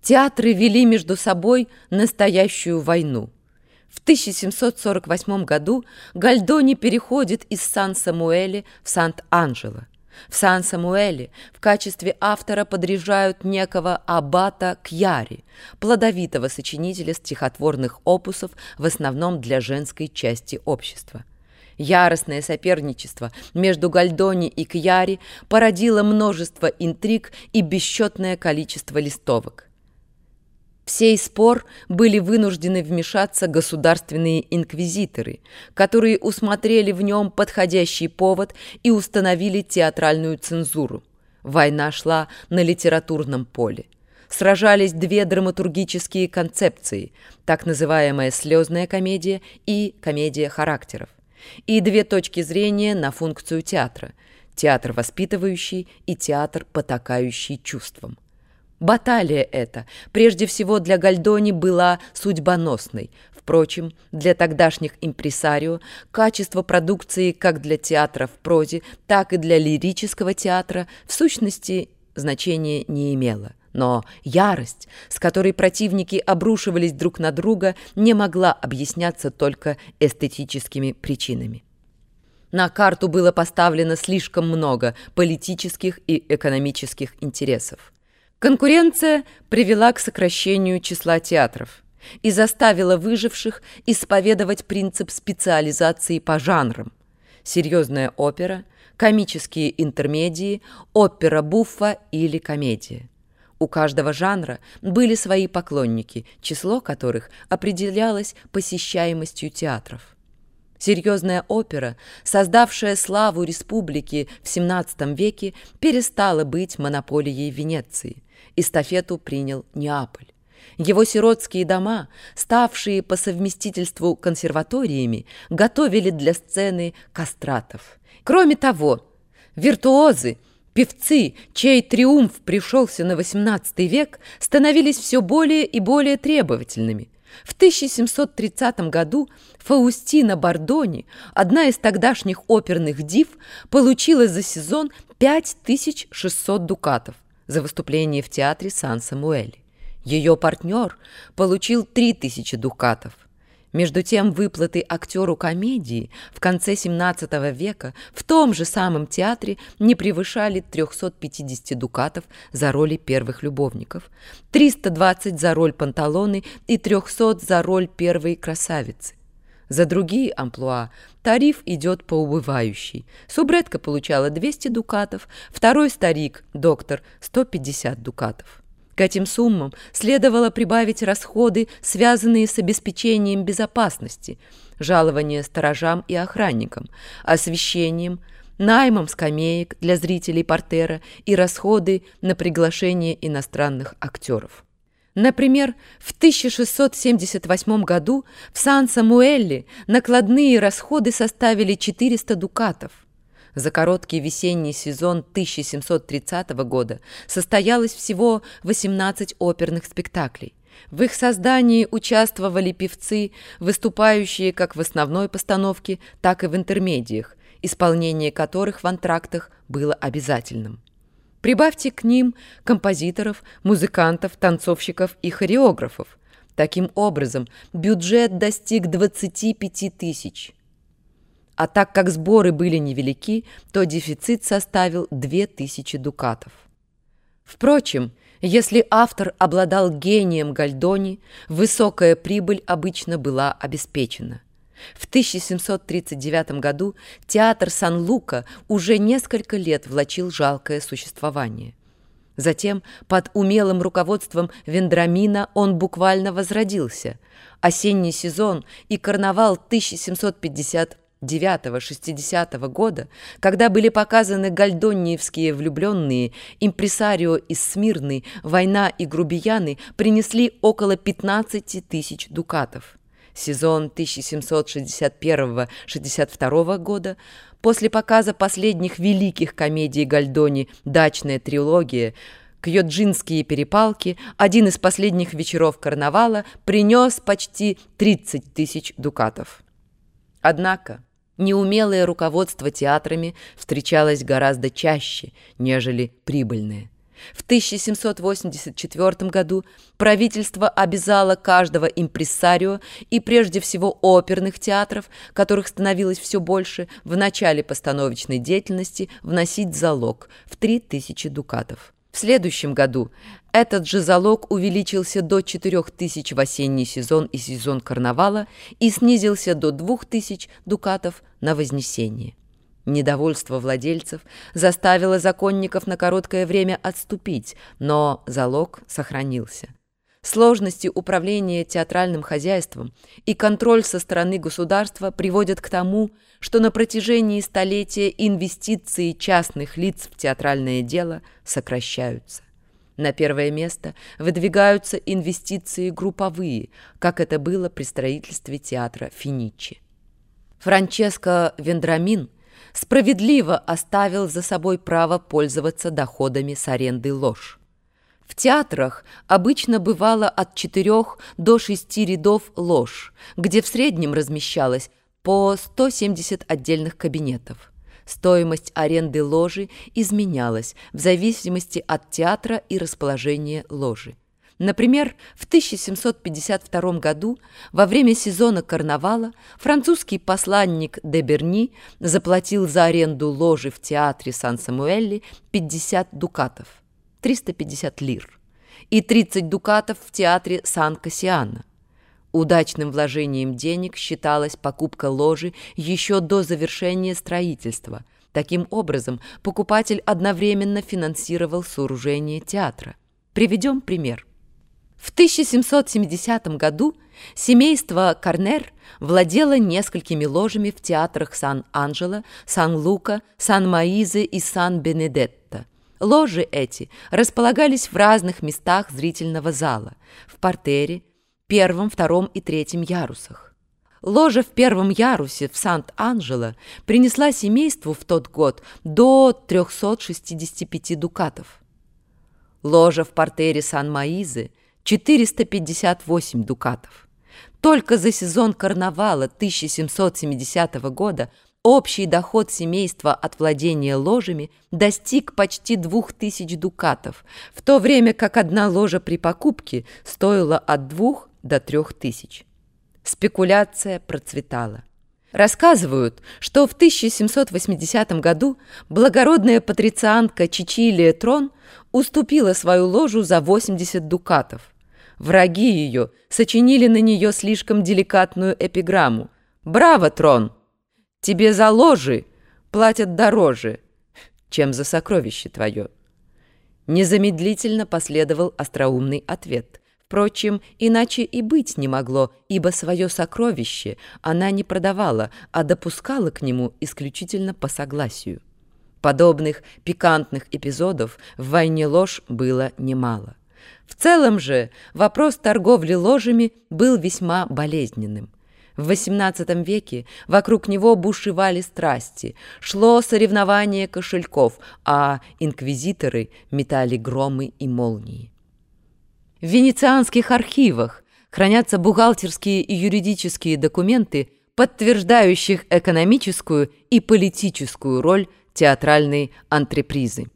Театры вели между собой настоящую войну. В 1748 году Гальдони переходит из Сан-Самуэле в Сант-Анджело. В Сан-Самуэле в качестве автора подряжают некого аббата Кьяри, плодовитого сочинителя стихотворных опусов, в основном для женской части общества. Яростное соперничество между Гальдони и Кьяри породило множество интриг и бесчетное количество листовок. В сей спор были вынуждены вмешаться государственные инквизиторы, которые усмотрели в нем подходящий повод и установили театральную цензуру. Война шла на литературном поле. Сражались две драматургические концепции, так называемая слезная комедия и комедия характеров, и две точки зрения на функцию театра – театр воспитывающий и театр потакающий чувствам. Баталия эта, прежде всего для Гальдони, была судьбоносной. Впрочем, для тогдашних импресарио качество продукции как для театра в прозе, так и для лирического театра в сущности значения не имело. Но ярость, с которой противники обрушивались друг на друга, не могла объясняться только эстетическими причинами. На карту было поставлено слишком много политических и экономических интересов. Конкуренция привела к сокращению числа театров и заставила выживших исповедовать принцип специализации по жанрам: серьезная опера, комические интермедии, опера буффа или комедия. У каждого жанра были свои поклонники, число которых определялось посещаемостью театров. Серьезная опера, создавшая славу республики в XVII веке, перестала быть монополией Венеции. Эстафету принял Неаполь. Его сиротские дома, ставшие по совместительству консерваториями, готовили для сцены кастратов. Кроме того, виртуозы, певцы, чей триумф пришелся на XVIII век, становились все более и более требовательными. В 1730 году Фаустина Бардони, одна из тогдашних оперных див, получила за сезон 5600 дукатов за выступление в театре Сан-Самуэле. Ее партнер получил 3000 дукатов. Между тем, выплаты актеру комедии в конце XVII века в том же самом театре не превышали 350 дукатов за роли первых любовников, 320 за роль Панталоны и 300 за роль первой красавицы. За другие амплуа тариф идет по убывающей. Субретка получала 200 дукатов, второй старик, доктор, 150 дукатов. К этим суммам следовало прибавить расходы, связанные с обеспечением безопасности, жалования сторожам и охранникам, освещением, наймом скамеек для зрителей портера и расходы на приглашение иностранных актеров. Например, в 1678 году в Сан-Самуэле накладные расходы составили 400 дукатов. За короткий весенний сезон 1730 года состоялось всего 18 оперных спектаклей. В их создании участвовали певцы, выступающие как в основной постановке, так и в интермедиях, исполнение которых в антрактах было обязательным. Прибавьте к ним композиторов, музыкантов, танцовщиков и хореографов. Таким образом, бюджет достиг 25 тысяч. А так как сборы были невелики, то дефицит составил 2000 дукатов. Впрочем, если автор обладал гением Гальдони, высокая прибыль обычно была обеспечена. В 1739 году театр Сан-Лука уже несколько лет влачил жалкое существование. Затем, под умелым руководством Вендрамина, он буквально возродился. Осенний сезон и карнавал 1759-60 года, когда были показаны гальдониевские влюбленные, импресарио из Смирны, «Война» и «Грубияны», принесли около 15 тысяч дукатов. Сезон 1761-62 года, после показа последних великих комедий Гальдони «Дачная трилогия», «Кьоджинские перепалки», один из последних вечеров карнавала принес почти 30 тысяч дукатов. Однако неумелое руководство театрами встречалось гораздо чаще, нежели прибыльное. В 1784 году правительство обязало каждого импрессарио и прежде всего оперных театров, которых становилось все больше, в начале постановочной деятельности вносить залог в 3000 дукатов. В следующем году этот же залог увеличился до 4000 в осенний сезон и сезон карнавала и снизился до 2000 дукатов на Вознесение. Недовольство владельцев заставило законников на короткое время отступить, но залог сохранился. Сложности управления театральным хозяйством и контроль со стороны государства приводят к тому, что на протяжении столетия инвестиции частных лиц в театральное дело сокращаются. На первое место выдвигаются инвестиции групповые, как это было при строительстве театра Финичи. Франческо Вендрамин справедливо оставил за собой право пользоваться доходами с аренды лож. В театрах обычно бывало от 4 до 6 рядов лож, где в среднем размещалось по 170 отдельных кабинетов. Стоимость аренды ложи изменялась в зависимости от театра и расположения ложи. Например, в 1752 году, во время сезона карнавала, французский посланник де Берни заплатил за аренду ложи в театре Сан-Самуэле 50 дукатов, 350 лир, и 30 дукатов в театре Сан-Кассиано. Удачным вложением денег считалась покупка ложи еще до завершения строительства. Таким образом, покупатель одновременно финансировал сооружение театра. Приведем пример. В 1770 году семейство Корнер владело несколькими ложами в театрах Сан-Анджело, Сан-Лука, Сан-Моизе и Сан-Бенедетто. Ложи эти располагались в разных местах зрительного зала, в партере, первом, втором и третьем ярусах. Ложа в первом ярусе в Сант-Анджело принесла семейству в тот год до 365 дукатов. Ложа в партере Сан-Моизе – 458 дукатов. Только за сезон карнавала 1770 года общий доход семейства от владения ложами достиг почти 2000 дукатов, в то время как одна ложа при покупке стоила от 2 до 3000. Спекуляция процветала. Рассказывают, что в 1780 году благородная патрицианка Чичилия Трон уступила свою ложу за 80 дукатов. Враги ее сочинили на нее слишком деликатную эпиграмму: «Браво, Трон! Тебе за ложи платят дороже, чем за сокровище твое». Незамедлительно последовал остроумный ответ. Впрочем, иначе и быть не могло, ибо свое сокровище она не продавала, а допускала к нему исключительно по согласию. Подобных пикантных эпизодов в «Войне лож» было немало. В целом же вопрос торговли ложами был весьма болезненным. В XVIII веке вокруг него бушевали страсти, шло соревнование кошельков, а инквизиторы метали громы и молнии. В венецианских архивах хранятся бухгалтерские и юридические документы, подтверждающих экономическую и политическую роль театральной антрепризы.